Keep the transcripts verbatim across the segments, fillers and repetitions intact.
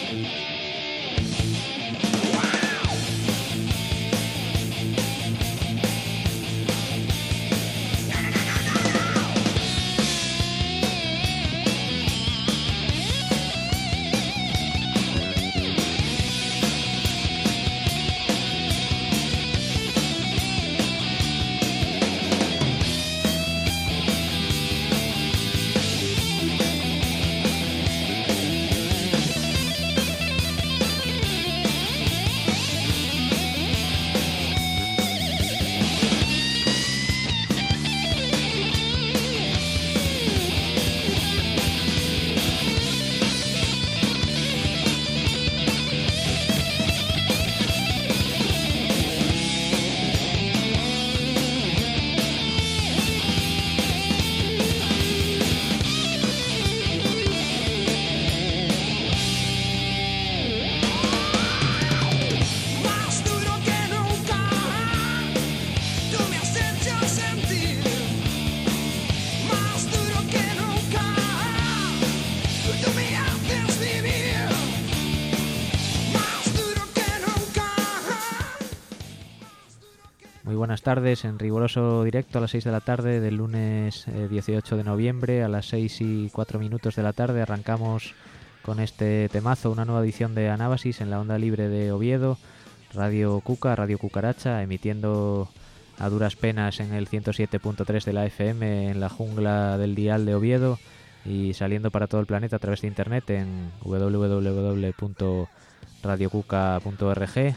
Buenas tardes, en riguroso directo a las seis de la tarde del lunes eh, dieciocho de noviembre a las seis y cuatro minutos de la tarde arrancamos con este temazo, una nueva edición de Anábasis en la onda libre de Oviedo, Radio Cuca, Radio Cucaracha, emitiendo a duras penas en el ciento siete punto tres de la F M en la jungla del dial de Oviedo y saliendo para todo el planeta a través de internet en doble u doble u doble u punto radio cuca punto org.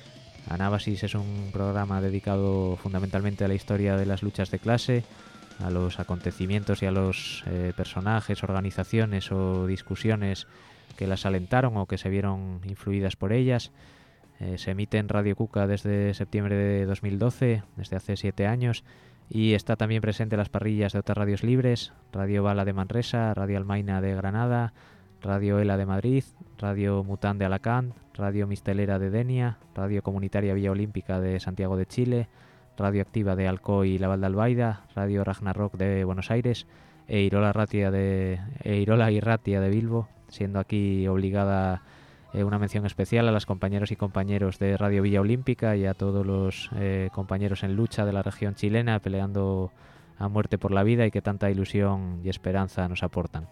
Anábasis es un programa dedicado fundamentalmente a la historia de las luchas de clase, a los acontecimientos y a los eh, personajes, organizaciones o discusiones que las alentaron o que se vieron influidas por ellas. Eh, se emite en Radio Cuca desde septiembre de dos mil doce, desde hace siete años, y está también presente en las parrillas de otras radios libres, Radio Bala de Manresa, Radio Almaina de Granada, Radio Ela de Madrid, Radio Mután de Alacant, Radio Mistelera de Denia, Radio Comunitaria Villa Olímpica de Santiago de Chile, Radio Activa de Alcoy y La Val de Albaida, Radio Ragnarok de Buenos Aires e Irola, Ratia de, e Irola y Ratia de Bilbo, siendo aquí obligada eh, una mención especial a las compañeros y compañeros de Radio Villa Olímpica y a todos los eh, compañeros en lucha de la región chilena peleando a muerte por la vida y que tanta ilusión y esperanza nos aportan.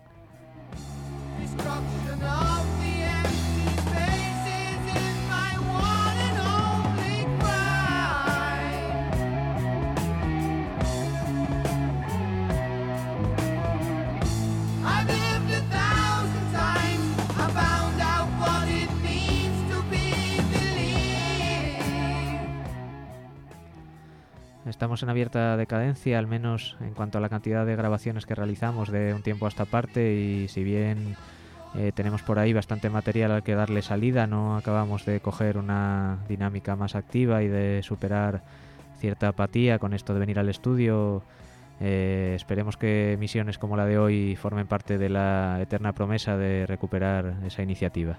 Estamos en abierta decadencia, al menos en cuanto a la cantidad de grabaciones que realizamos de un tiempo a esta parte, y si bien eh, tenemos por ahí bastante material al que darle salida, no acabamos de coger una dinámica más activa y de superar cierta apatía con esto de venir al estudio. Eh, esperemos que emisiones como la de hoy formen parte de la eterna promesa de recuperar esa iniciativa.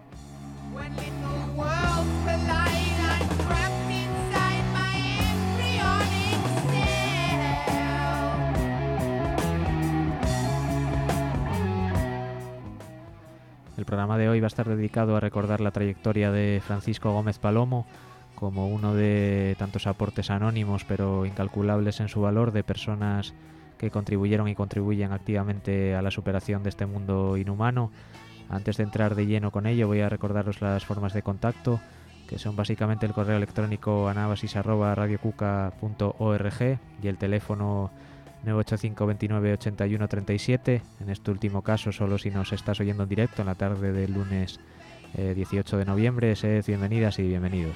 El programa de hoy va a estar dedicado a recordar la trayectoria de Francisco Gómez Palomo como uno de tantos aportes anónimos pero incalculables en su valor, de personas que contribuyeron y contribuyen activamente a la superación de este mundo inhumano. Antes de entrar de lleno con ello, voy a recordaros las formas de contacto, que son básicamente el correo electrónico anábasis arroba radio cuca punto org y el teléfono nueve ocho cinco veintinueve ochenta y uno treinta y siete. En este último caso, solo si nos estás oyendo en directo en la tarde del lunes eh, dieciocho de noviembre. Sed bienvenidas y bienvenidos.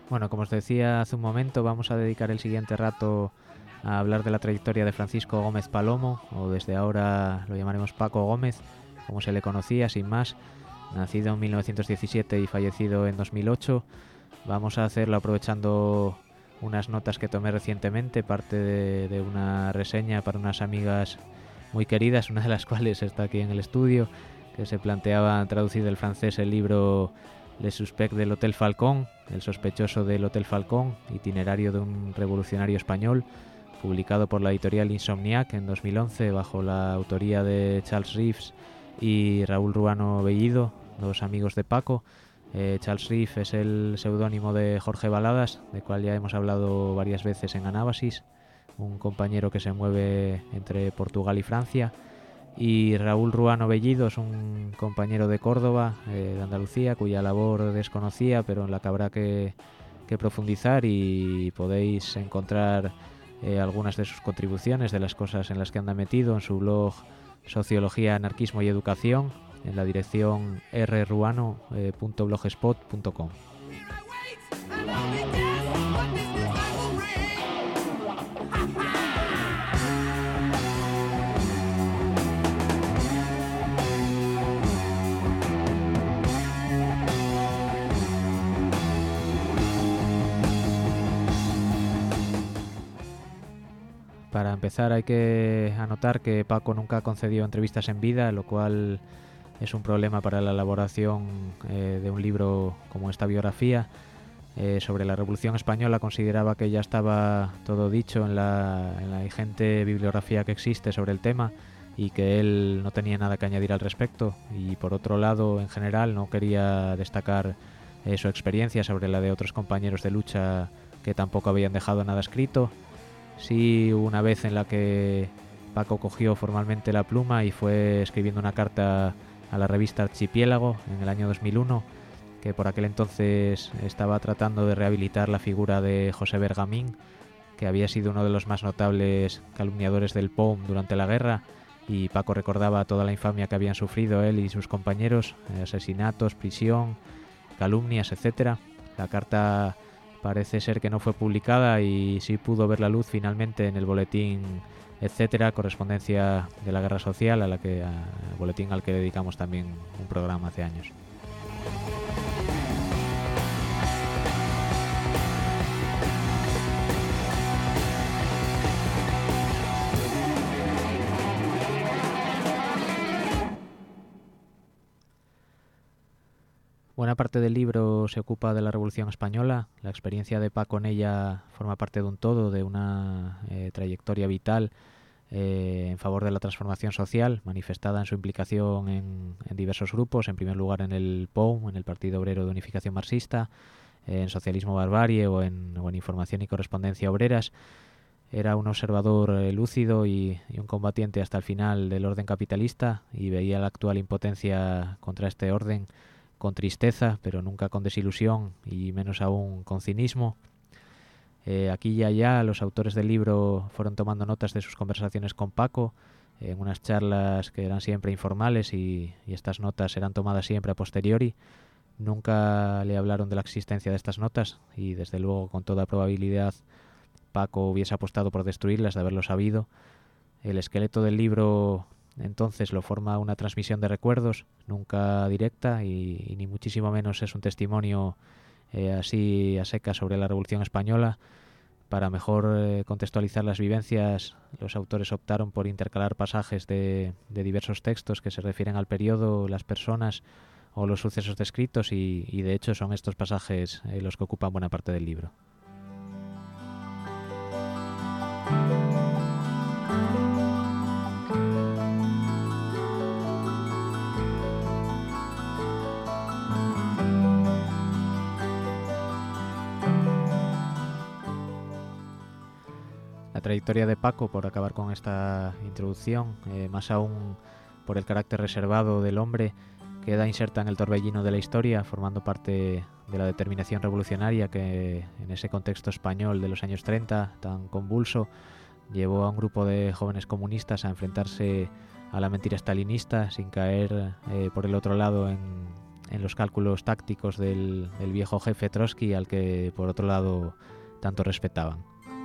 Bueno, como os decía hace un momento, vamos a dedicar el siguiente rato a hablar de la trayectoria de Francisco Gómez Palomo, o desde ahora lo llamaremos Paco Gómez, como se le conocía, sin más. Nacido en mil novecientos diecisiete y fallecido en dos mil ocho. Vamos a hacerlo aprovechando unas notas que tomé recientemente, parte de, de una reseña para unas amigas muy queridas, una de las cuales está aquí en el estudio, que se planteaba traducir del francés el libro Le Suspect del Hotel Falcón, el sospechoso del Hotel Falcón, itinerario de un revolucionario español, publicado por la editorial Insomniac en dos mil once bajo la autoría de Charles Reeves y Raúl Ruano Bellido, dos amigos de Paco. Eh, Charles Reeves es el seudónimo de Jorge Baladas, de cual ya hemos hablado varias veces en Anábasis, un compañero que se mueve entre Portugal y Francia. Y Raúl Ruano Bellido es un compañero de Córdoba, eh, de Andalucía, cuya labor desconocía, pero en la que habrá que, que profundizar, y podéis encontrar eh, algunas de sus contribuciones, de las cosas en las que anda metido, en su blog Sociología, Anarquismo y Educación, en la dirección r ruano punto blogspot punto com. Para empezar, hay que anotar que Paco nunca concedió entrevistas en vida, lo cual es un problema para la elaboración eh, de un libro como esta biografía. Eh, sobre la Revolución Española consideraba que ya estaba todo dicho en la, en la ingente bibliografía que existe sobre el tema, y que él no tenía nada que añadir al respecto. Y por otro lado, en general, no quería destacar eh, su experiencia sobre la de otros compañeros de lucha que tampoco habían dejado nada escrito. Sí, hubo una vez en la que Paco cogió formalmente la pluma y fue escribiendo una carta a la revista Archipiélago en el año dos mil uno, que por aquel entonces estaba tratando de rehabilitar la figura de José Bergamín, que había sido uno de los más notables calumniadores del P O M durante la guerra, y Paco recordaba toda la infamia que habían sufrido él y sus compañeros, asesinatos, prisión, calumnias, etcétera. La carta parece ser que no fue publicada y sí pudo ver la luz finalmente en el boletín etcétera, correspondencia de la Guerra Social, a la que a, boletín al que dedicamos también un programa hace años. Buena parte del libro se ocupa de la Revolución Española. La experiencia de Paco en ella forma parte de un todo, de una eh, trayectoria vital eh, en favor de la transformación social, manifestada en su implicación en, en diversos grupos, en primer lugar en el P O M, en el Partido Obrero de Unificación Marxista, eh, en Socialismo Barbarie o en, o en Información y Correspondencia Obreras. Era un observador eh, lúcido y, y un combatiente hasta el final del orden capitalista, y veía la actual impotencia contra este orden con tristeza, pero nunca con desilusión, y menos aún con cinismo. Eh, aquí y allá los autores del libro fueron tomando notas de sus conversaciones con Paco, en unas charlas que eran siempre informales, y, y estas notas eran tomadas siempre a posteriori. Nunca le hablaron de la existencia de estas notas, y desde luego con toda probabilidad Paco hubiese apostado por destruirlas de haberlo sabido. El esqueleto del libro entonces lo forma una transmisión de recuerdos, nunca directa, y, y ni muchísimo menos es un testimonio eh, así a seca sobre la Revolución Española. Para mejor eh, contextualizar las vivencias, los autores optaron por intercalar pasajes de, de diversos textos que se refieren al periodo, las personas o los sucesos descritos, y, y de hecho son estos pasajes eh, los que ocupan buena parte del libro. La trayectoria de Paco, por acabar con esta introducción, eh, más aún por el carácter reservado del hombre, queda inserta en el torbellino de la historia, formando parte de la determinación revolucionaria que, en ese contexto español de los años treinta, tan convulso, llevó a un grupo de jóvenes comunistas a enfrentarse a la mentira stalinista sin caer eh, por el otro lado en, en los cálculos tácticos del, del viejo jefe Trotsky, al que por otro lado tanto respetaban.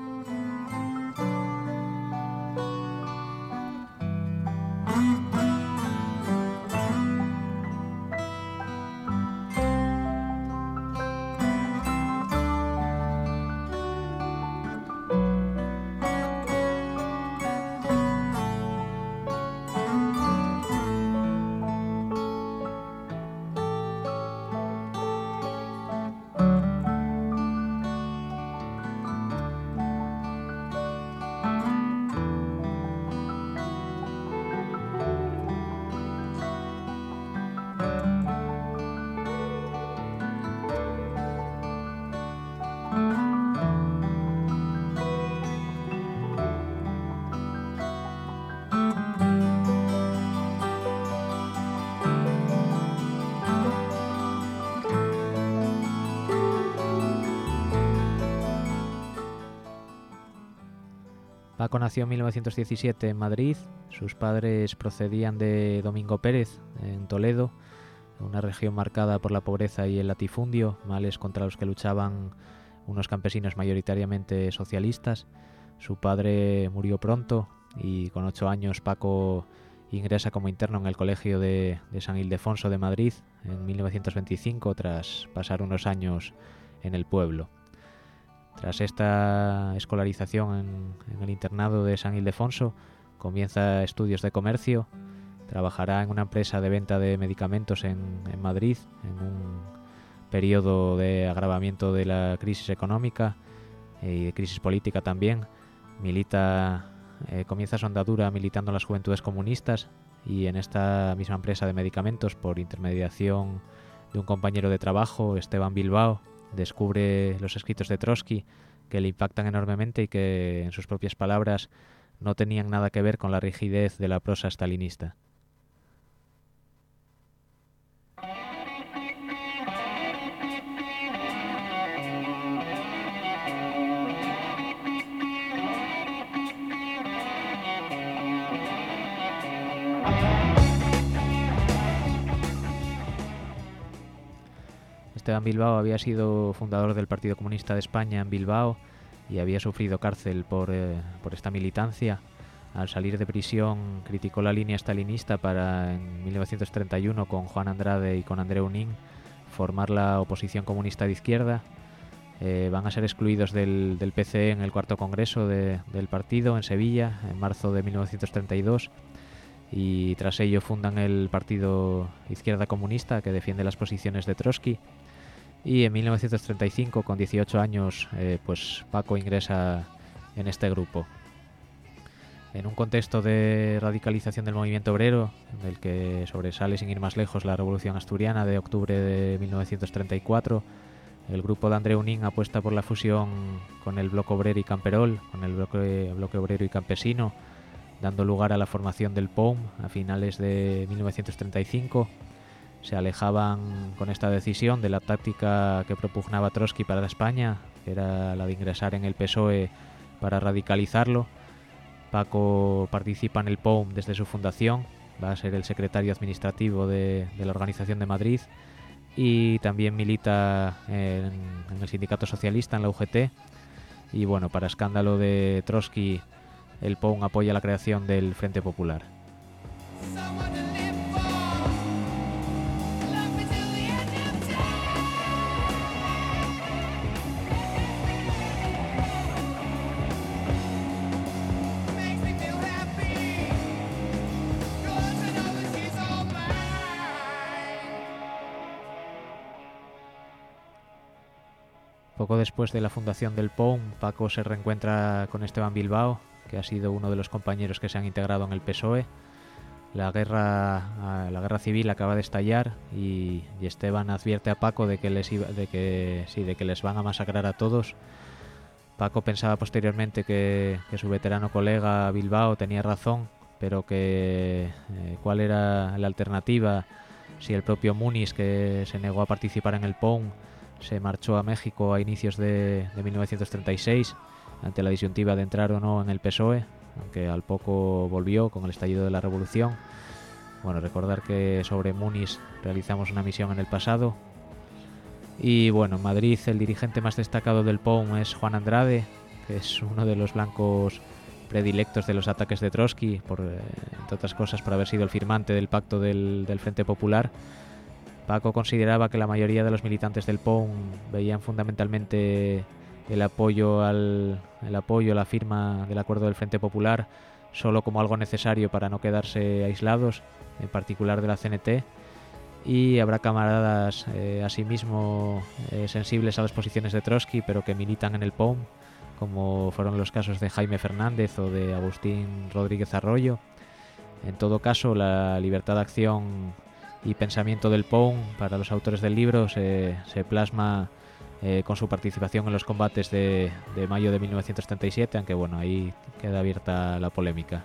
Paco nació en mil novecientos diecisiete en Madrid. Sus padres procedían de Domingo Pérez, en Toledo, una región marcada por la pobreza y el latifundio, males contra los que luchaban unos campesinos mayoritariamente socialistas. Su padre murió pronto y con ocho años Paco ingresa como interno en el Colegio de, de San Ildefonso de Madrid en mil novecientos veinticinco, tras pasar unos años en el pueblo. Tras esta escolarización en, en el internado de San Ildefonso, comienza estudios de comercio. Trabajará en una empresa de venta de medicamentos en, en Madrid, en un periodo de agravamiento de la crisis económica y de crisis política también. Milita, eh, comienza su andadura militando en las Juventudes Comunistas, y en esta misma empresa de medicamentos, por intermediación de un compañero de trabajo, Esteban Bilbao, descubre los escritos de Trotsky, que le impactan enormemente y que, en sus propias palabras, no tenían nada que ver con la rigidez de la prosa stalinista. Esteban Bilbao había sido fundador del Partido Comunista de España en Bilbao y había sufrido cárcel por, eh, por esta militancia. Al salir de prisión criticó la línea stalinista para, en mil novecientos treinta y uno, con Juan Andrade y con André Unín, formar la oposición comunista de izquierda. Eh, van a ser excluidos del, del P C E en el cuarto congreso de, del partido en Sevilla en marzo de mil novecientos treinta y dos, y tras ello fundan el Partido Izquierda Comunista, que defiende las posiciones de Trotsky. Y en mil novecientos treinta y cinco, con dieciocho años, eh, pues Paco ingresa en este grupo. En un contexto de radicalización del movimiento obrero, en el que sobresale, sin ir más lejos, la Revolución Asturiana de octubre de mil novecientos treinta y cuatro, el grupo de André Unín apuesta por la fusión con el Bloque Obrero y Camperol, con el Bloque, bloque Obrero y Campesino, dando lugar a la formación del P O U M a finales de mil novecientos treinta y cinco. Se alejaban con esta decisión de la táctica que propugnaba Trotsky para España, que era la de ingresar en el P S O E para radicalizarlo. Paco participa en el P O U M desde su fundación, va a ser el secretario administrativo de, de la Organización de Madrid, y también milita en, en el Sindicato Socialista, en la U G T. Y bueno, para escándalo de Trotsky, el P O U M apoya la creación del Frente Popular. Poco después de la fundación del P O U M, Paco se reencuentra con Esteban Bilbao, que ha sido uno de los compañeros que se han integrado en el P S O E. La guerra, la guerra civil acaba de estallar y, y Esteban advierte a Paco de que, les iba, de, que, sí, de que les van a masacrar a todos. Paco pensaba posteriormente que, que su veterano colega Bilbao tenía razón, pero que eh, cuál era la alternativa si el propio Muniz, que se negó a participar en el P O U M, se marchó a México a inicios de, de mil novecientos treinta y seis ante la disyuntiva de entrar o no en el P S O E, aunque al poco volvió con el estallido de la Revolución. Bueno, recordar que sobre Muniz realizamos una misión en el pasado. Y bueno, en Madrid el dirigente más destacado del P O U M es Juan Andrade, que es uno de los blancos predilectos de los ataques de Trotsky, por, eh, entre otras cosas por haber sido el firmante del pacto del, del Frente Popular. Paco consideraba que la mayoría de los militantes del P O U M veían fundamentalmente el apoyo, al, el apoyo a la firma del acuerdo del Frente Popular solo como algo necesario para no quedarse aislados, en particular de la C N T, y habrá camaradas eh, asimismo eh, sensibles a las posiciones de Trotsky, pero que militan en el P O U M, como fueron los casos de Jaime Fernández o de Agustín Rodríguez Arroyo. En todo caso, la libertad de acción y pensamiento del P O U M para los autores del libro se, se plasma eh, con su participación en los combates de, de mayo de mil novecientos treinta y siete, aunque bueno, ahí queda abierta la polémica.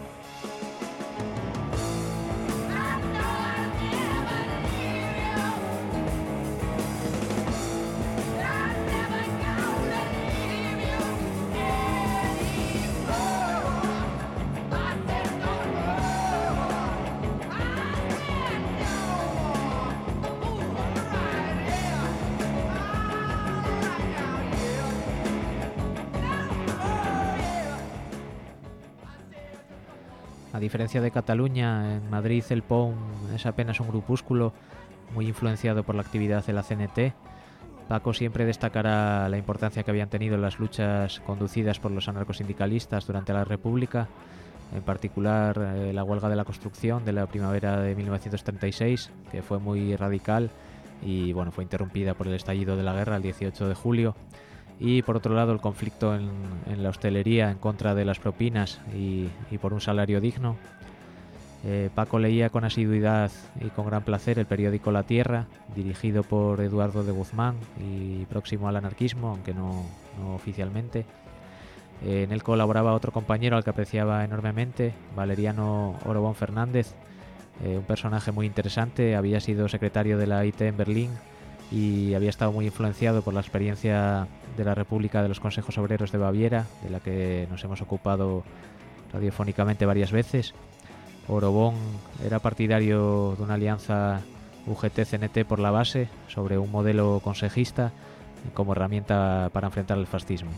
A diferencia de Cataluña, en Madrid el P O U M es apenas un grupúsculo muy influenciado por la actividad de la C N T. Paco siempre destacará la importancia que habían tenido las luchas conducidas por los anarcosindicalistas durante la República, en particular eh, la huelga de la construcción de la primavera de mil novecientos treinta y seis, que fue muy radical y bueno, fue interrumpida por el estallido de la guerra el dieciocho de julio. Y por otro lado el conflicto en, en la hostelería en contra de las propinas y, y por un salario digno. Eh, Paco leía con asiduidad y con gran placer el periódico La Tierra, dirigido por Eduardo de Guzmán y próximo al anarquismo, aunque no, no oficialmente. Eh, en él colaboraba otro compañero al que apreciaba enormemente, Valeriano Orobón Fernández, eh, un personaje muy interesante. Había sido secretario de la I T en Berlín y había estado muy influenciado por la experiencia de la República de los Consejos Obreros de Baviera, de la que nos hemos ocupado radiofónicamente varias veces. Orobón era partidario de una alianza U G T C N T por la base sobre un modelo consejista como herramienta para enfrentar el fascismo.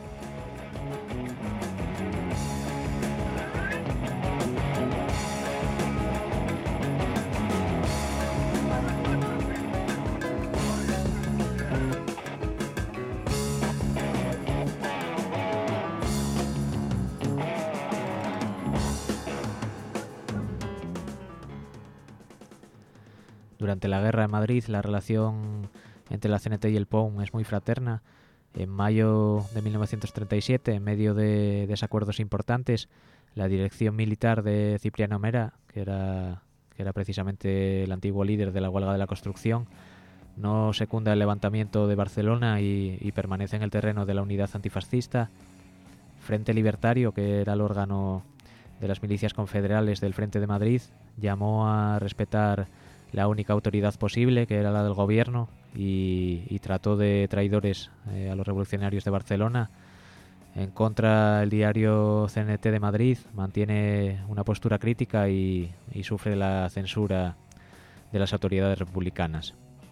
Durante la guerra en Madrid, la relación entre la C N T y el P O U M es muy fraterna. En mayo de mil novecientos treinta y siete, en medio de desacuerdos importantes, la dirección militar de Cipriano Mera, que era, que era precisamente el antiguo líder de la huelga de la construcción, no secunda el levantamiento de Barcelona y, y permanece en el terreno de la unidad antifascista. Frente Libertario, que era el órgano de las milicias confederales del Frente de Madrid, llamó a respetar la única autoridad posible, que era la del gobierno, y, y trató de traidores eh, a los revolucionarios de Barcelona. En contra, el diario C N T de Madrid mantiene una postura crítica y, y sufre la censura de las autoridades republicanas.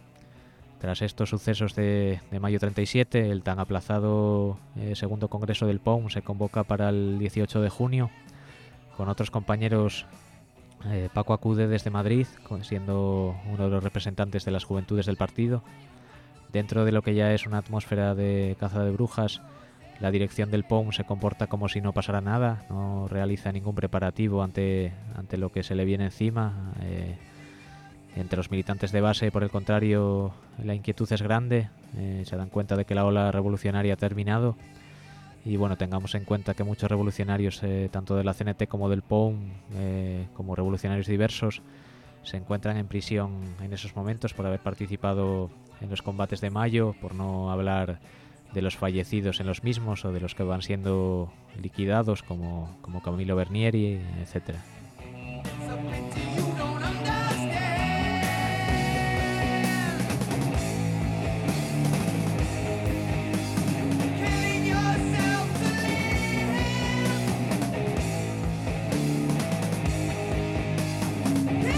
Tras estos sucesos de, de mayo treinta y siete, el tan aplazado eh, segundo congreso del P O U M se convoca para el dieciocho de junio. Con otros compañeros, eh, Paco acude desde Madrid, siendo uno de los representantes de las juventudes del partido. Dentro de lo que ya es una atmósfera de caza de brujas, la dirección del P O U M se comporta como si no pasara nada, no realiza ningún preparativo ante, ante lo que se le viene encima. Eh, entre los militantes de base, por el contrario, la inquietud es grande, eh, se dan cuenta de que la ola revolucionaria ha terminado. Y bueno, tengamos en cuenta que muchos revolucionarios, eh, tanto de la C N T como del P O U M, eh, como revolucionarios diversos, se encuentran en prisión en esos momentos por haber participado en los combates de mayo, por no hablar de los fallecidos en los mismos o de los que van siendo liquidados, como, como Camilo Bernieri, etcétera. Yeah.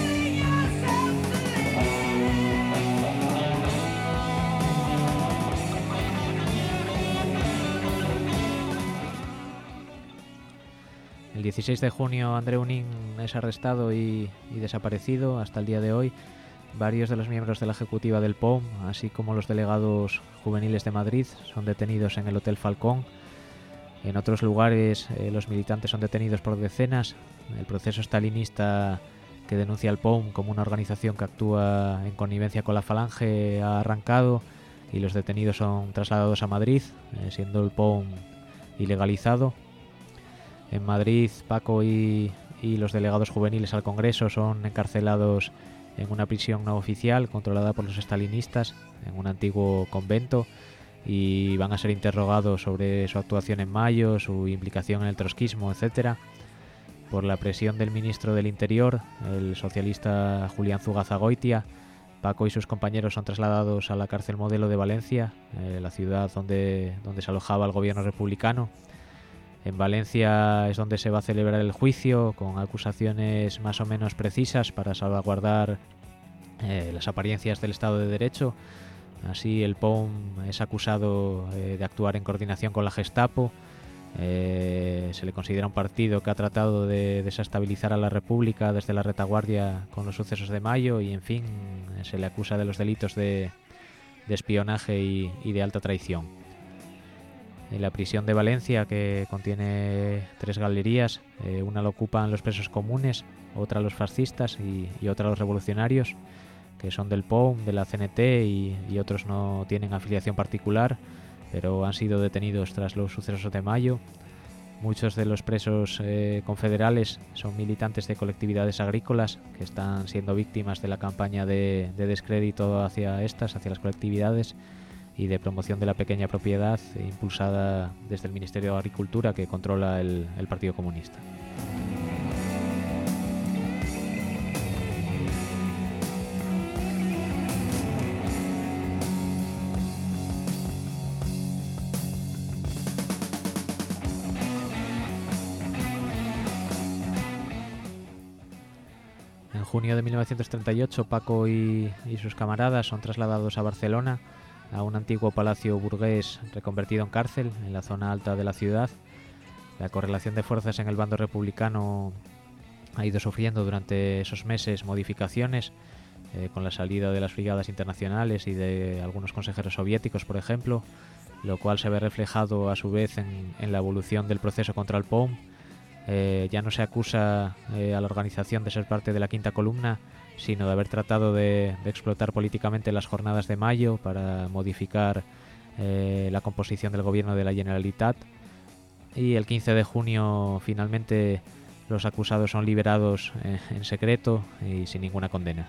dieciséis de junio Andreu Nin es arrestado y, y desaparecido hasta el día de hoy. Varios de los miembros de la ejecutiva del P O M, así como los delegados juveniles de Madrid, son detenidos en el Hotel Falcón. En otros lugares eh, los militantes son detenidos por decenas. El proceso stalinista que denuncia al P O M como una organización que actúa en connivencia con la Falange ha arrancado y los detenidos son trasladados a Madrid, eh, siendo el P O M ilegalizado. En Madrid, Paco y, y los delegados juveniles al Congreso son encarcelados en una prisión no oficial controlada por los estalinistas en un antiguo convento y van a ser interrogados sobre su actuación en mayo, su implicación en el trotskismo, etcétera. Por la presión del ministro del Interior, el socialista Julián Zugazagoitia, Paco y sus compañeros son trasladados a la cárcel Modelo de Valencia, eh, la ciudad donde, donde se alojaba el gobierno republicano. En Valencia es donde se va a celebrar el juicio, con acusaciones más o menos precisas para salvaguardar eh, las apariencias del Estado de Derecho. Así, el P O M es acusado eh, de actuar en coordinación con la Gestapo. Eh, se le considera un partido que ha tratado de desestabilizar a la República desde la retaguardia con los sucesos de mayo y, en fin, se le acusa de los delitos de, de espionaje y, y de alta traición. En la prisión de Valencia, que contiene tres galerías, eh, una la ocupan los presos comunes, otra los fascistas y, y otra los revolucionarios, que son del P O M, de la C N T y, y otros no tienen afiliación particular, pero han sido detenidos tras los sucesos de mayo. Muchos de los presos eh, confederales son militantes de colectividades agrícolas que están siendo víctimas de la campaña de, de descrédito hacia estas, hacia las colectividades, y de promoción de la pequeña propiedad impulsada desde el Ministerio de Agricultura, que controla el, el Partido Comunista. En junio de mil novecientos treinta y ocho, Paco y, y sus camaradas son trasladados a Barcelona, a un antiguo palacio burgués reconvertido en cárcel en la zona alta de la ciudad. La correlación de fuerzas en el bando republicano ha ido sufriendo durante esos meses modificaciones, eh, con la salida de las brigadas internacionales y de algunos consejeros soviéticos, por ejemplo, lo cual se ve reflejado a su vez en, en la evolución del proceso contra el P O M. Eh, ya no se acusa eh, a la organización de ser parte de la quinta columna, sino de haber tratado de, de explotar políticamente las jornadas de mayo para modificar eh, la composición del gobierno de la Generalitat. Y el quince de junio finalmente los acusados son liberados eh, en secreto y sin ninguna condena.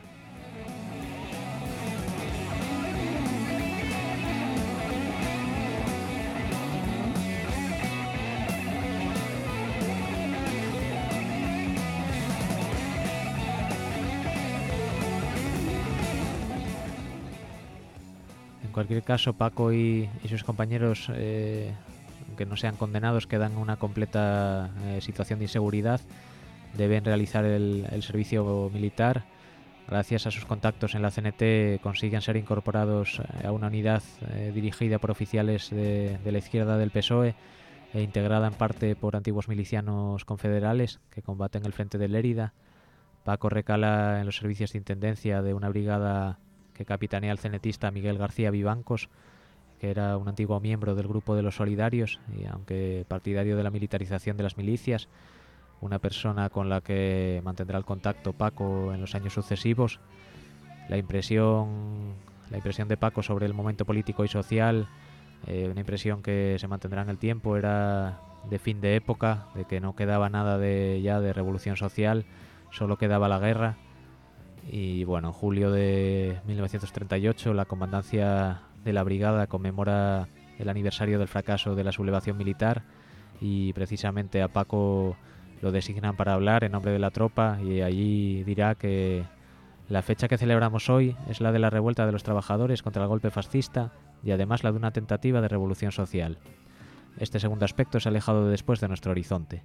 En cualquier caso, Paco y, y sus compañeros, eh, aunque no sean condenados, quedan en una completa eh, situación de inseguridad. Deben realizar el, el servicio militar. Gracias a sus contactos en la C N T consiguen ser incorporados a una unidad eh, dirigida por oficiales de, de la izquierda del P S O E e integrada en parte por antiguos milicianos confederales que combaten el frente de Lérida. Paco recala en los servicios de intendencia de una brigada que capitanea el cenetista Miguel García Vivancos, que era un antiguo miembro del grupo de los Solidarios y, aunque partidario de la militarización de las milicias, una persona con la que mantendrá el contacto Paco en los años sucesivos. La impresión, la impresión de Paco sobre el momento político y social, eh, una impresión que se mantendrá en el tiempo, era de fin de época, de que no quedaba nada de ya de revolución social, solo quedaba la guerra. Y bueno, en julio de mil novecientos treinta y ocho la comandancia de la brigada conmemora el aniversario del fracaso de la sublevación militar y precisamente a Paco lo designan para hablar en nombre de la tropa, y allí dirá que la fecha que celebramos hoy es la de la revuelta de los trabajadores contra el golpe fascista y además la de una tentativa de revolución social. Este segundo aspecto se ha alejado después de nuestro horizonte.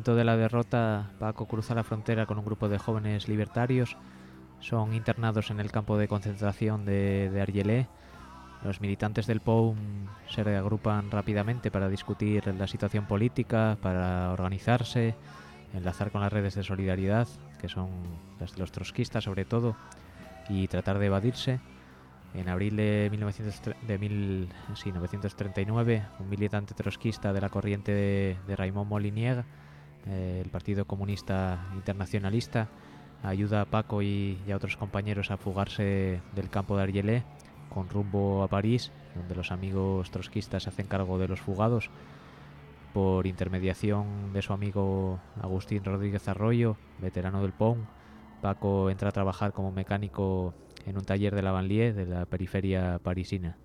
momento de la derrota, Paco cruza la frontera con un grupo de jóvenes libertarios. Son internados en el campo de concentración de, de Argelès. Los militantes del P O U M se reagrupan rápidamente para discutir la situación política, para organizarse, enlazar con las redes de solidaridad, que son las de los trotskistas sobre todo, y tratar de evadirse. En abril de, mil novecientos, de mil, sí, mil novecientos treinta y nueve, un militante trotskista de la corriente de, de Raymond Molinier, eh, el Partido Comunista Internacionalista, ayuda a Paco y, y a otros compañeros a fugarse del campo de Argelès con rumbo a París, donde los amigos trotskistas se hacen cargo de los fugados. Por intermediación de su amigo Agustín Rodríguez Arroyo, veterano del P O U M, Paco entra a trabajar como mecánico en un taller de la banlieue de la periferia parisina.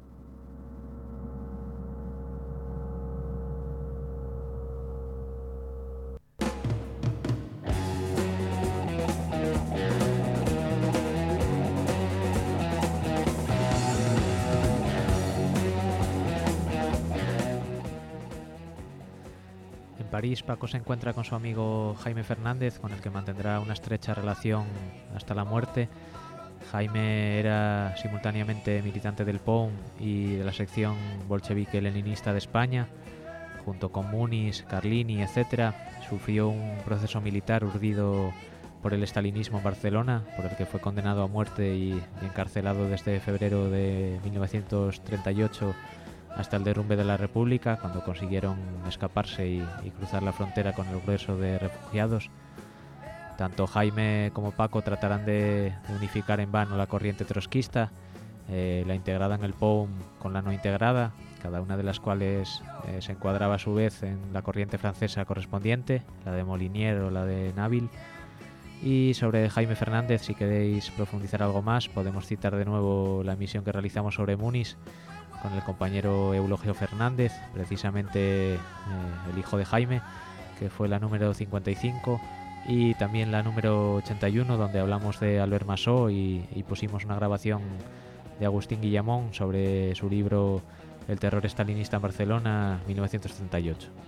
En París, Paco se encuentra con su amigo Jaime Fernández, con el que mantendrá una estrecha relación hasta la muerte. Jaime era simultáneamente militante del P O U M y de la sección bolchevique-leninista de España. Junto con Muniz, Carlini, etcétera, sufrió un proceso militar urdido por el estalinismo en Barcelona, por el que fue condenado a muerte y, y encarcelado desde febrero de mil novecientos treinta y ocho hasta el derrumbe de la República, cuando consiguieron escaparse y, y cruzar la frontera con el grueso de refugiados. Tanto Jaime como Paco tratarán de unificar en vano la corriente trotskista, eh, la integrada en el P O U M con la no integrada, cada una de las cuales eh, se encuadraba a su vez en la corriente francesa correspondiente, la de Molinier o la de Nabil. Y sobre Jaime Fernández, si queréis profundizar algo más, podemos citar de nuevo la emisión que realizamos sobre Muniz con el compañero Eulogio Fernández, precisamente eh, el hijo de Jaime, que fue la número cincuenta y cinco, y también la número ochenta y uno, donde hablamos de Albert Massot y, y pusimos una grabación de Agustín Guillamón sobre su libro El terror estalinista en Barcelona, mil novecientos treinta y ocho.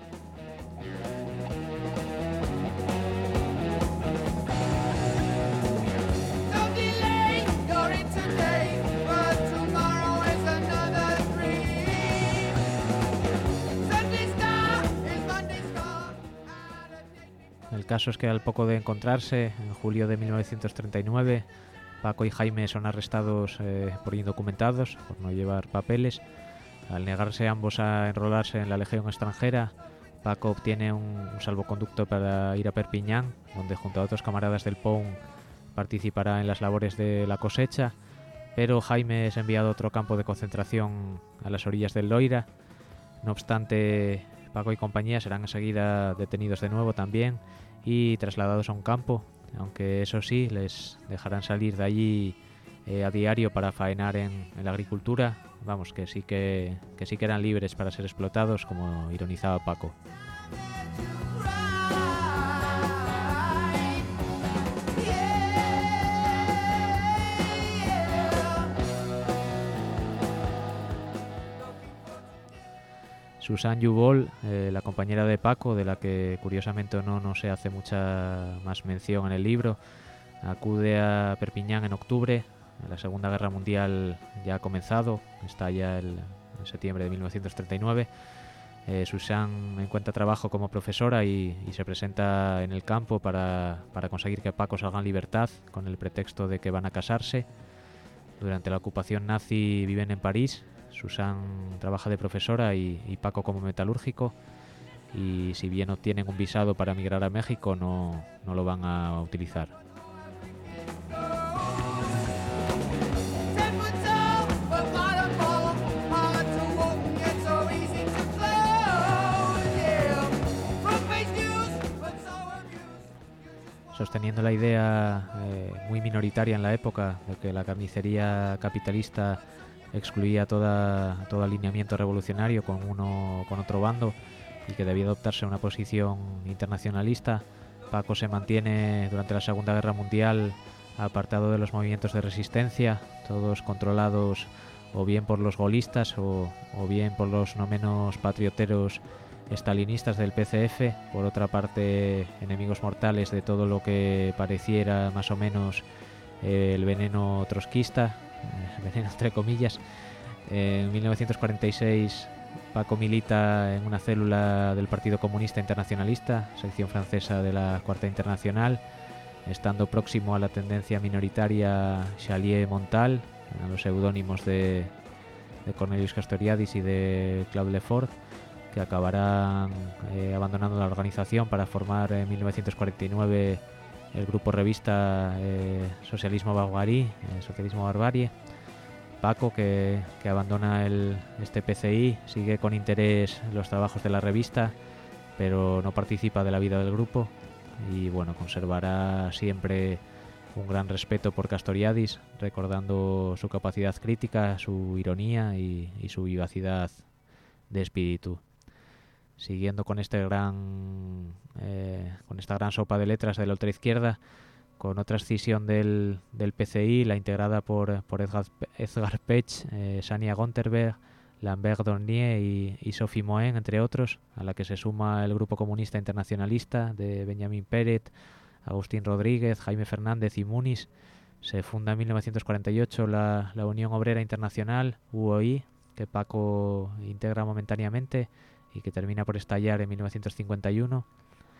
El caso es que al poco de encontrarse, en julio de mil novecientos treinta y nueve, Paco y Jaime son arrestados eh, por indocumentados, por no llevar papeles. Al negarse ambos a enrolarse en la Legión extranjera, Paco obtiene un, un salvoconducto para ir a Perpiñán, donde junto a otros camaradas del P O U M participará en las labores de la cosecha, pero Jaime es enviado a otro campo de concentración a las orillas del Loira. No obstante, Paco y compañía serán enseguida detenidos de nuevo también y trasladados a un campo, aunque eso sí, les dejarán salir de allí eh, a diario para faenar en, en la agricultura. Vamos, que sí que, que sí que eran libres para ser explotados, como ironizaba Paco. Susan Jubol, eh, la compañera de Paco, de la que curiosamente no, no se hace mucha más mención en el libro, acude a Perpiñán en octubre. La Segunda Guerra Mundial ya ha comenzado, está ya el, en septiembre de mil novecientos treinta y nueve. Eh, Susan encuentra trabajo como profesora y, y se presenta en el campo para, para conseguir que Paco salga en libertad, con el pretexto de que van a casarse. Durante la ocupación nazi viven en París. Susan trabaja de profesora y, y Paco como metalúrgico, y si bien obtienen un visado para emigrar a México, no, no lo van a utilizar. Sosteniendo la idea eh, muy minoritaria en la época de que la carnicería capitalista excluía toda, todo alineamiento revolucionario con uno con otro bando y que debía adoptarse una posición internacionalista, Paco se mantiene durante la Segunda Guerra Mundial apartado de los movimientos de resistencia, todos controlados o bien por los gaullistas o, o bien por los no menos patrioteros estalinistas del P C F, por otra parte enemigos mortales de todo lo que pareciera más o menos eh, el veneno trotskista, eh, veneno entre comillas. Eh, en mil novecientos cuarenta y seis Paco milita en una célula del Partido Comunista Internacionalista, sección francesa de la Cuarta Internacional, estando próximo a la tendencia minoritaria Chalier-Montal, a los seudónimos de, de Cornelius Castoriadis y de Claude Lefort, que acabarán eh, abandonando la organización para formar en mil novecientos cuarenta y nueve el grupo revista eh, Socialismo Barbarie, eh, Socialismo Barbarie. Paco, que, que abandona el, este P C I, sigue con interés los trabajos de la revista, pero no participa de la vida del grupo y bueno, conservará siempre un gran respeto por Castoriadis, recordando su capacidad crítica, su ironía y, y su vivacidad de espíritu. Siguiendo con este gran eh, con esta gran sopa de letras de la ultraizquierda, con otra escisión del, del P C I, la integrada por, por Edgar, Edgar Pech, eh, Sania Gonterberg, Lambert Dornier y, y Sophie Moen, entre otros, a la que se suma el Grupo Comunista Internacionalista de Benjamin Peret, Agustín Rodríguez, Jaime Fernández y Muniz. Se funda en mil novecientos cuarenta y ocho la, la Unión Obrera Internacional, U O I, que Paco integra momentáneamente y que termina por estallar en mil novecientos cincuenta y uno.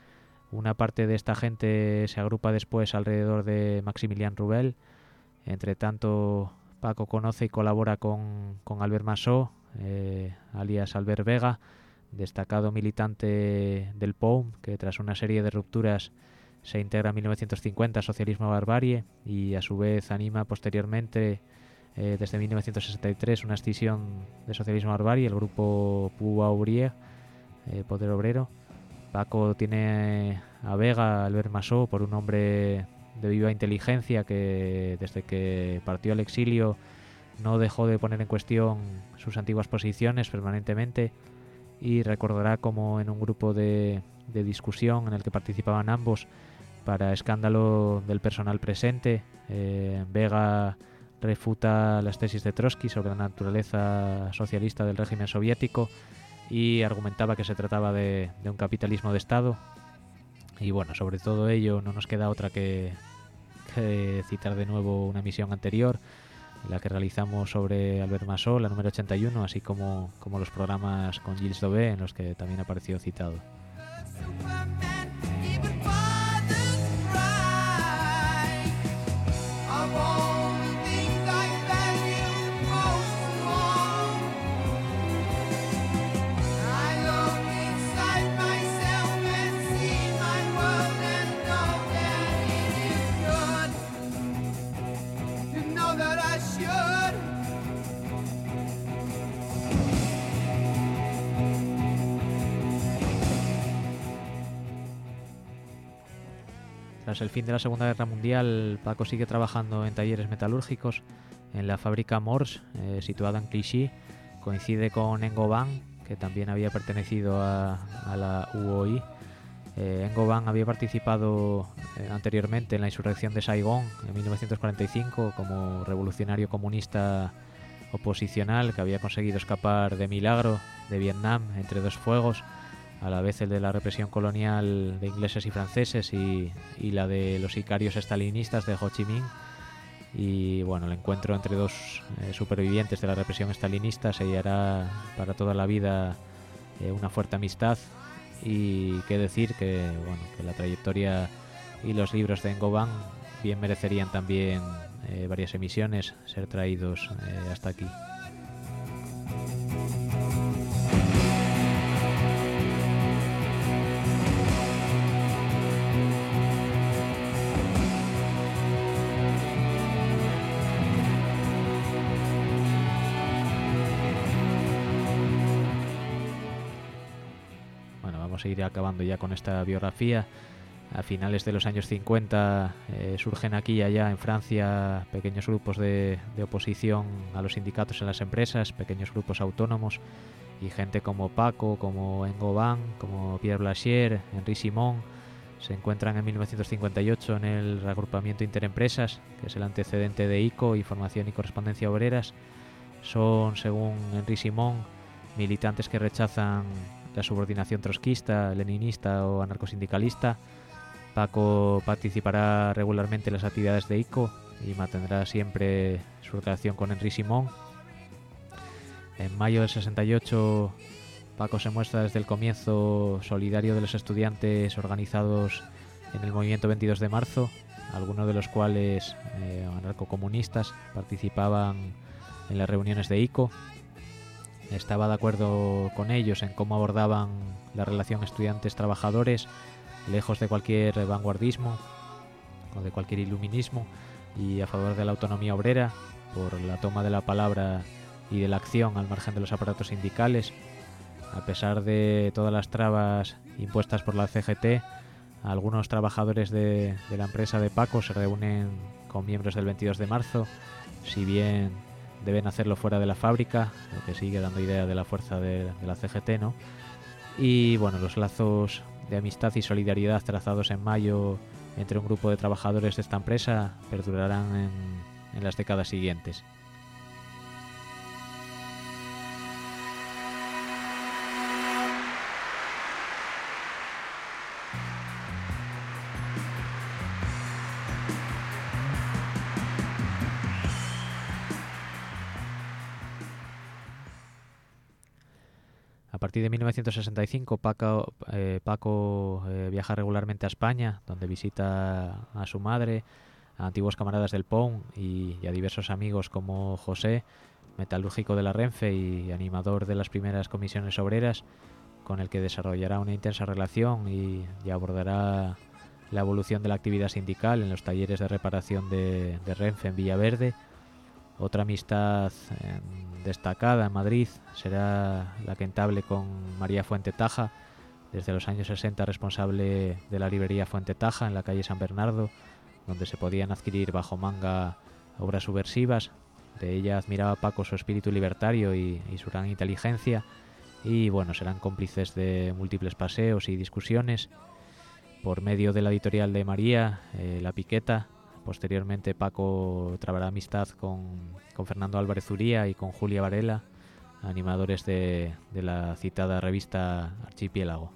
Una parte de esta gente se agrupa después alrededor de Maximilien Rouvel. Entre tanto, Paco conoce y colabora con, con Albert Massot, eh, alias Albert Vega, destacado militante del P O U M, que tras una serie de rupturas se integra en mil novecientos cincuenta a Socialismo Barbarie y a su vez anima posteriormente, eh, desde mil novecientos sesenta y tres, una escisión de Socialismo Barbarie, el grupo Pouvoir Ouvrier, eh, Poder Obrero. Paco tiene a Vega, Albert Massot, por un hombre de viva inteligencia que desde que partió al exilio no dejó de poner en cuestión sus antiguas posiciones permanentemente, y recordará como en un grupo de, de discusión en el que participaban ambos, para escándalo del personal presente, eh, Vega refuta las tesis de Trotsky sobre la naturaleza socialista del régimen soviético y argumentaba que se trataba de, de un capitalismo de Estado. Y bueno, sobre todo ello no nos queda otra que, que citar de nuevo una emisión anterior, la que realizamos sobre Albert Massot, la número ochenta y uno, así como, como los programas con Gilles Dauvé, en los que también ha aparecido citado. Tras el fin de la Segunda Guerra Mundial, Paco sigue trabajando en talleres metalúrgicos en la fábrica Mors, eh, situada en Clichy. Coincide con Engoban, que también había pertenecido a, a la U O I. Eh, Engoban había participado eh, anteriormente en la insurrección de Saigón en mil novecientos cuarenta y cinco como revolucionario comunista oposicional que había conseguido escapar de milagro de Vietnam entre dos fuegos, a la vez el de la represión colonial de ingleses y franceses y, y la de los sicarios estalinistas de Ho Chi Minh. Y bueno, el encuentro entre dos eh, supervivientes de la represión estalinista sellará para toda la vida eh, una fuerte amistad. Y qué decir que, bueno, que la trayectoria y los libros de Engoban bien merecerían también eh, varias emisiones ser traídos eh, hasta aquí. A ir acabando ya con esta biografía. A finales de los años cincuenta eh, surgen aquí y allá en Francia pequeños grupos de, de oposición a los sindicatos en las empresas, pequeños grupos autónomos, y gente como Paco, como Engoban, como Pierre Blachier, Henri Simon se encuentran en mil novecientos cincuenta y ocho en el reagrupamiento Interempresas, que es el antecedente de I C O, Información y Correspondencia Obreras. Son, según Henri Simon, militantes que rechazan la subordinación trotskista, leninista o anarcosindicalista, Paco participará regularmente en las actividades de I C O y mantendrá siempre su relación con Henri Simón. En mayo del sesenta y ocho, Paco se muestra desde el comienzo solidario de los estudiantes organizados en el movimiento veintidós de marzo, algunos de los cuales eh, anarcocomunistas participaban en las reuniones de I C O. Estaba de acuerdo con ellos en cómo abordaban la relación estudiantes-trabajadores, lejos de cualquier vanguardismo o de cualquier iluminismo, y a favor de la autonomía obrera, por la toma de la palabra y de la acción al margen de los aparatos sindicales. A pesar de todas las trabas impuestas por la C G T, algunos trabajadores de, de la empresa de Paco se reúnen con miembros del veintidós de marzo, si bien deben hacerlo fuera de la fábrica, lo que sigue dando idea de la fuerza de, de la C G T, ¿no? Y bueno, los lazos de amistad y solidaridad trazados en mayo entre un grupo de trabajadores de esta empresa perdurarán en, en las décadas siguientes. A partir de mil novecientos sesenta y cinco, Paco, eh, Paco eh, viaja regularmente a España, donde visita a su madre, a antiguos camaradas del P O N y, y a diversos amigos como José, metalúrgico de la Renfe y animador de las primeras comisiones obreras, con el que desarrollará una intensa relación y, y abordará la evolución de la actividad sindical en los talleres de reparación de, de Renfe en Villaverde. Otra amistad eh, destacada en Madrid será la que entable con María Fuente Taja, desde los años sesenta responsable de la librería Fuente Taja en la calle San Bernardo, donde se podían adquirir bajo manga obras subversivas. De ella admiraba Paco su espíritu libertario y, y su gran inteligencia, y bueno, serán cómplices de múltiples paseos y discusiones. Por medio de la editorial de María, eh, La Piqueta, posteriormente Paco trabará amistad con, con Fernando Álvarez Uría y con Julia Varela, animadores de, de la citada revista Archipiélago.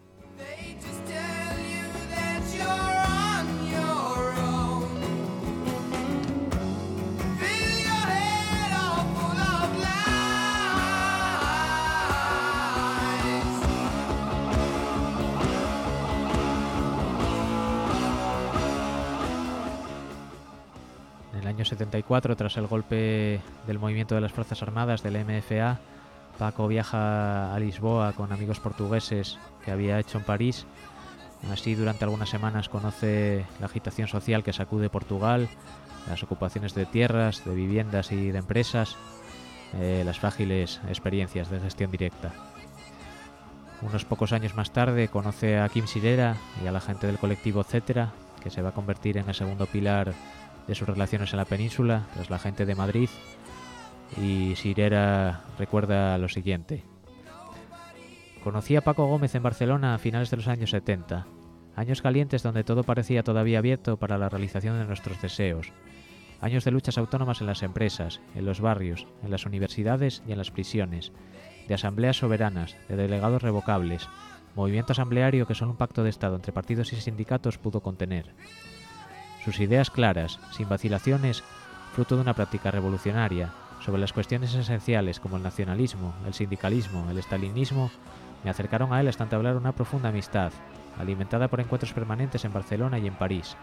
En el año setenta y cuatro, tras el golpe del movimiento de las Fuerzas Armadas del M F A, Paco viaja a Lisboa con amigos portugueses que había hecho en París. Así, durante algunas semanas conoce la agitación social que sacude Portugal, las ocupaciones de tierras, de viviendas y de empresas, eh, las frágiles experiencias de gestión directa. Unos pocos años más tarde conoce a Quim Sirera y a la gente del colectivo Etcétera, que se va a convertir en el segundo pilar de sus relaciones en la península, tras la gente de Madrid. Y Sirera recuerda lo siguiente: conocí a Paco Gómez en Barcelona a finales de los años setenta, años calientes donde todo parecía todavía abierto para la realización de nuestros deseos, años de luchas autónomas en las empresas, en los barrios, en las universidades y en las prisiones, de asambleas soberanas, de delegados revocables, movimiento asambleario que solo un pacto de Estado entre partidos y sindicatos pudo contener. Sus ideas claras, sin vacilaciones, fruto de una práctica revolucionaria, sobre las cuestiones esenciales como el nacionalismo, el sindicalismo, el estalinismo, me acercaron a él hasta entablar una profunda amistad, alimentada por encuentros permanentes en Barcelona y en París.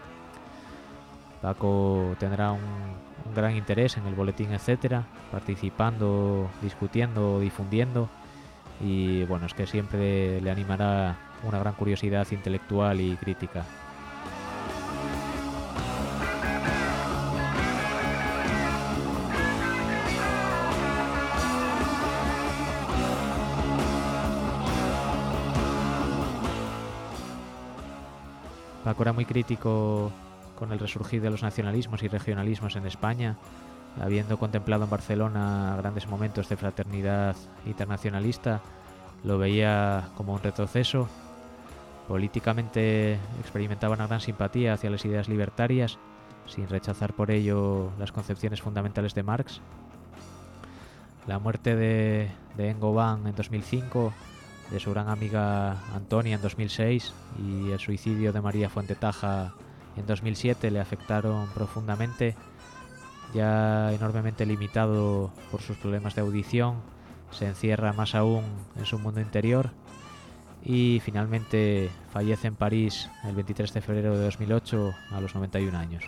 Paco tendrá un, un gran interés en el boletín Etcétera, participando, discutiendo, difundiendo, y bueno, es que siempre le animará una gran curiosidad intelectual y crítica. Paco era muy crítico con el resurgir de los nacionalismos y regionalismos en España, habiendo contemplado en Barcelona grandes momentos de fraternidad internacionalista. Lo veía como un retroceso. Políticamente experimentaba una gran simpatía hacia las ideas libertarias, sin rechazar por ello las concepciones fundamentales de Marx. La muerte de, de Engoban en dos mil cinco de su gran amiga Antonia en dos mil seis y el suicidio de María Fuentetaja en dos mil siete le afectaron profundamente. Ya enormemente limitado por sus problemas de audición, se encierra más aún en su mundo interior y finalmente fallece en París el veintitrés de febrero de dos mil ocho a los noventa y un años.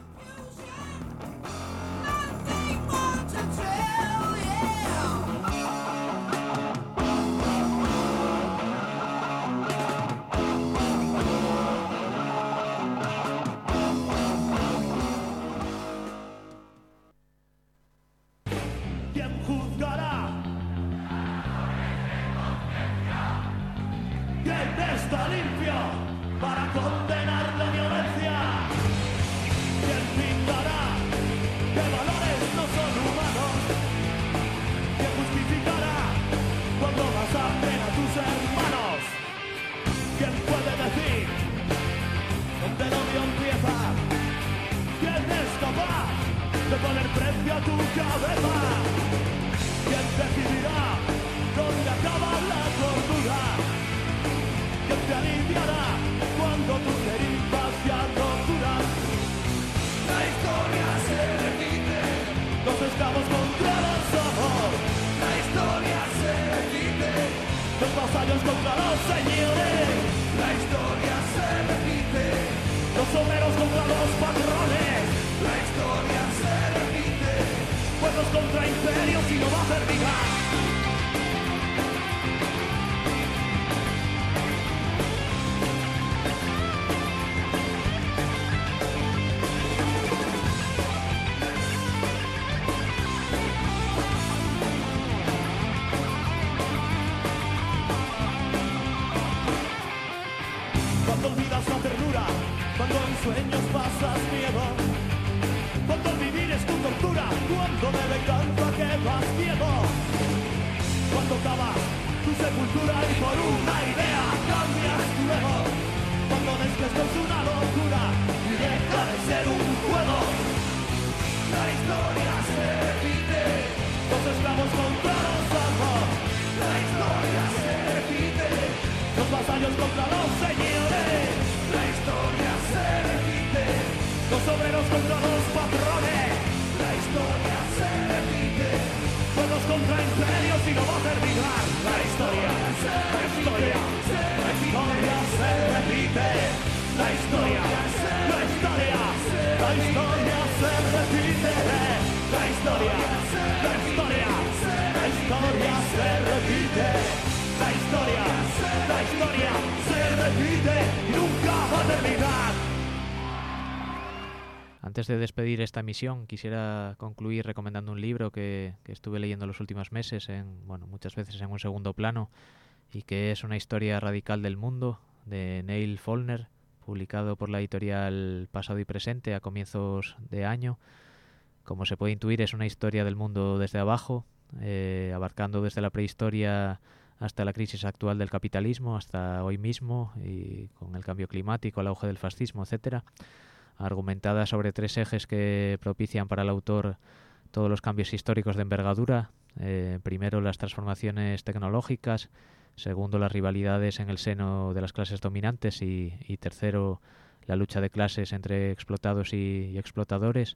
Antes de despedir esta emisión, quisiera concluir recomendando un libro que, que estuve leyendo los últimos meses, en, bueno, muchas veces en un segundo plano, y que es Una historia radical del mundo, de Neil Follner, publicado por la editorial Pasado y Presente a comienzos de año. Como se puede intuir, es una historia del mundo desde abajo, eh, abarcando desde la prehistoria hasta la crisis actual del capitalismo, hasta hoy mismo, y con el cambio climático, el auge del fascismo, etcétera, argumentada sobre tres ejes que propician para el autor todos los cambios históricos de envergadura. Eh, primero, las transformaciones tecnológicas; segundo, las rivalidades en el seno de las clases dominantes; y, y tercero, la lucha de clases entre explotados y, y explotadores.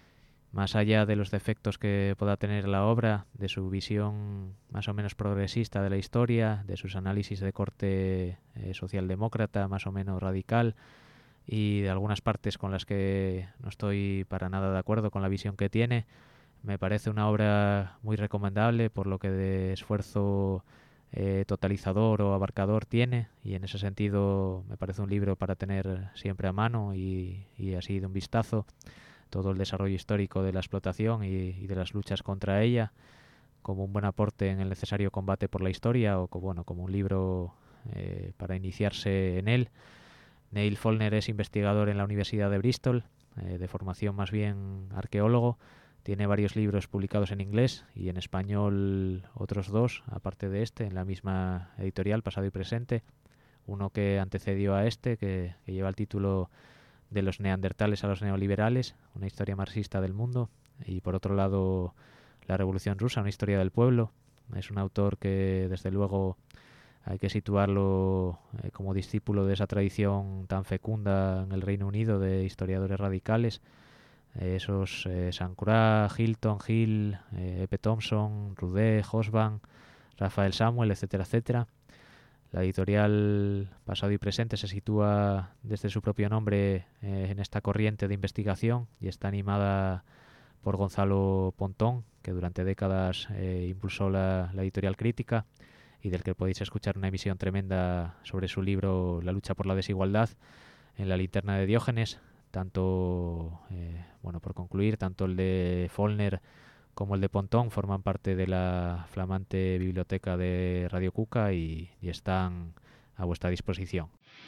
Más allá de los defectos que pueda tener la obra, de su visión más o menos progresista de la historia, de sus análisis de corte eh, socialdemócrata más o menos radical, y de algunas partes con las que no estoy para nada de acuerdo con la visión que tiene, me parece una obra muy recomendable por lo que de esfuerzo eh, totalizador o abarcador tiene, y en ese sentido me parece un libro para tener siempre a mano y, y así de un vistazo todo el desarrollo histórico de la explotación y, y de las luchas contra ella, como un buen aporte en el necesario combate por la historia, o como, bueno, como un libro eh, para iniciarse en él. Neil Follner es investigador en la Universidad de Bristol, eh, de formación más bien arqueólogo. Tiene varios libros publicados en inglés y en español otros dos, aparte de este, en la misma editorial, Pasado y Presente. Uno que antecedió a este, que, que lleva el título De los neandertales a los neoliberales, una historia marxista del mundo. Y por otro lado, La Revolución Rusa, una historia del pueblo. Es un autor que, desde luego, hay que situarlo eh, como discípulo de esa tradición tan fecunda en el Reino Unido de historiadores radicales. Eh, esos eh, Sankura, Hilton, Hill, eh, Epe Thompson, Rudé, Hobsbawm, Rafael Samuel, etcétera, etcétera. La editorial Pasado y Presente se sitúa desde su propio nombre eh, en esta corriente de investigación y está animada por Gonzalo Pontón, que durante décadas eh, impulsó la, la editorial crítica y del que podéis escuchar una emisión tremenda sobre su libro La lucha por la desigualdad en la linterna de Diógenes. Tanto, eh, bueno, por concluir, tanto el de Follner como el de Pontón forman parte de la flamante biblioteca de Radio Cuca y, y están a vuestra disposición.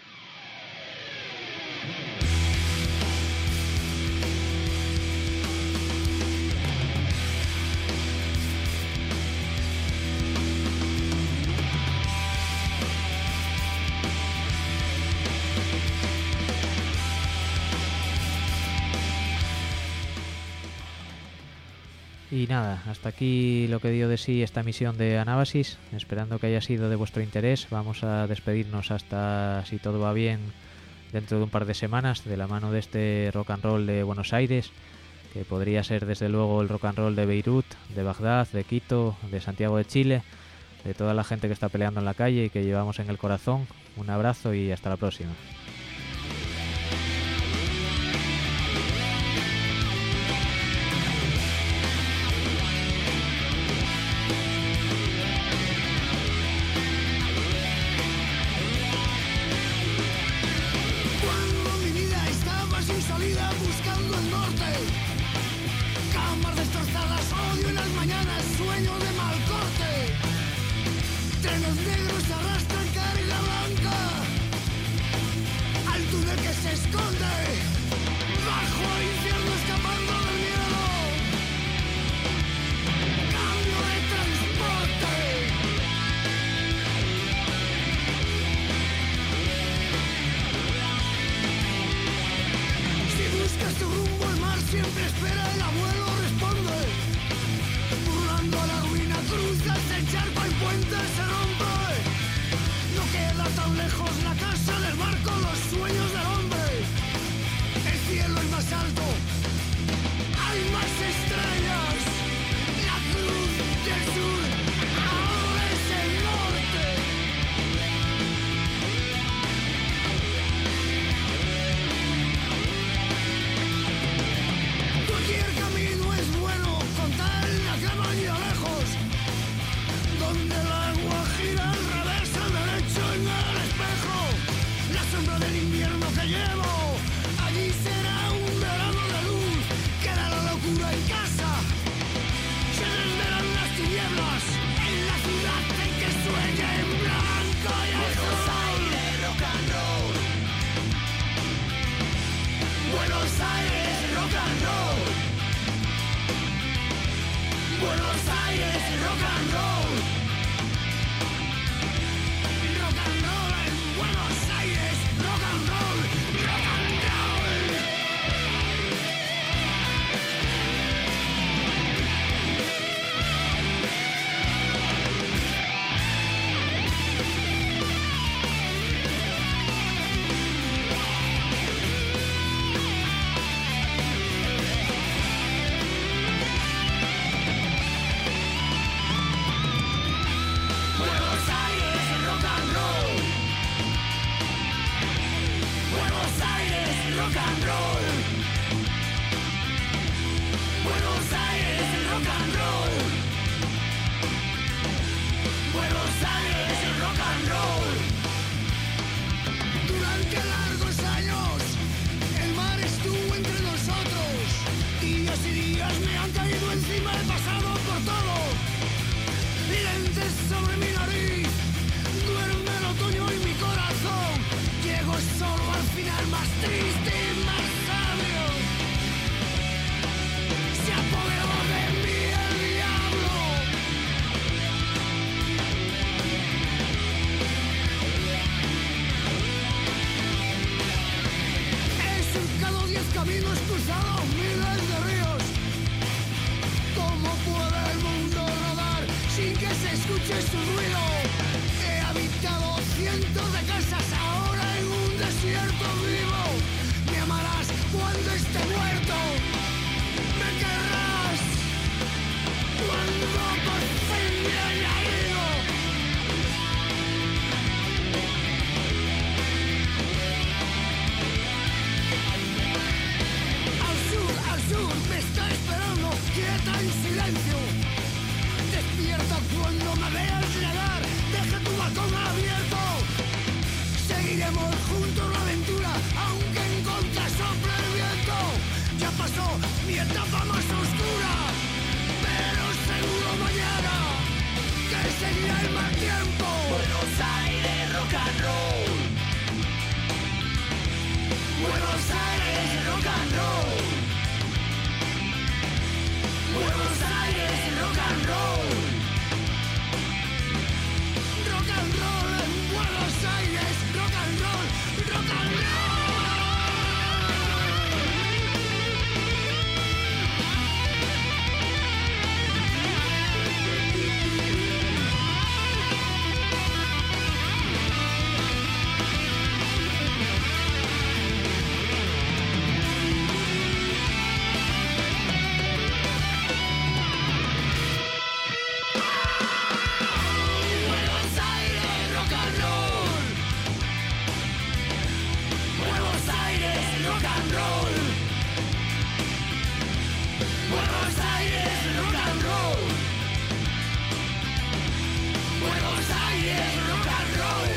Y nada, hasta aquí lo que dio de sí esta emisión de Anábasis, esperando que haya sido de vuestro interés. Vamos a despedirnos hasta, si todo va bien, dentro de un par de semanas, de la mano de este rock and roll de Buenos Aires, que podría ser desde luego el rock and roll de Beirut, de Bagdad, de Quito, de Santiago de Chile, de toda la gente que está peleando en la calle y que llevamos en el corazón. Un abrazo y hasta la próxima. Escuche su ruido, he habitado Buenos Aires, rock and roll. Buenos Aires, rock and roll. Rock and roll en Buenos Aires, rock and roll, rock and roll. Buenos Aires, rock and roll.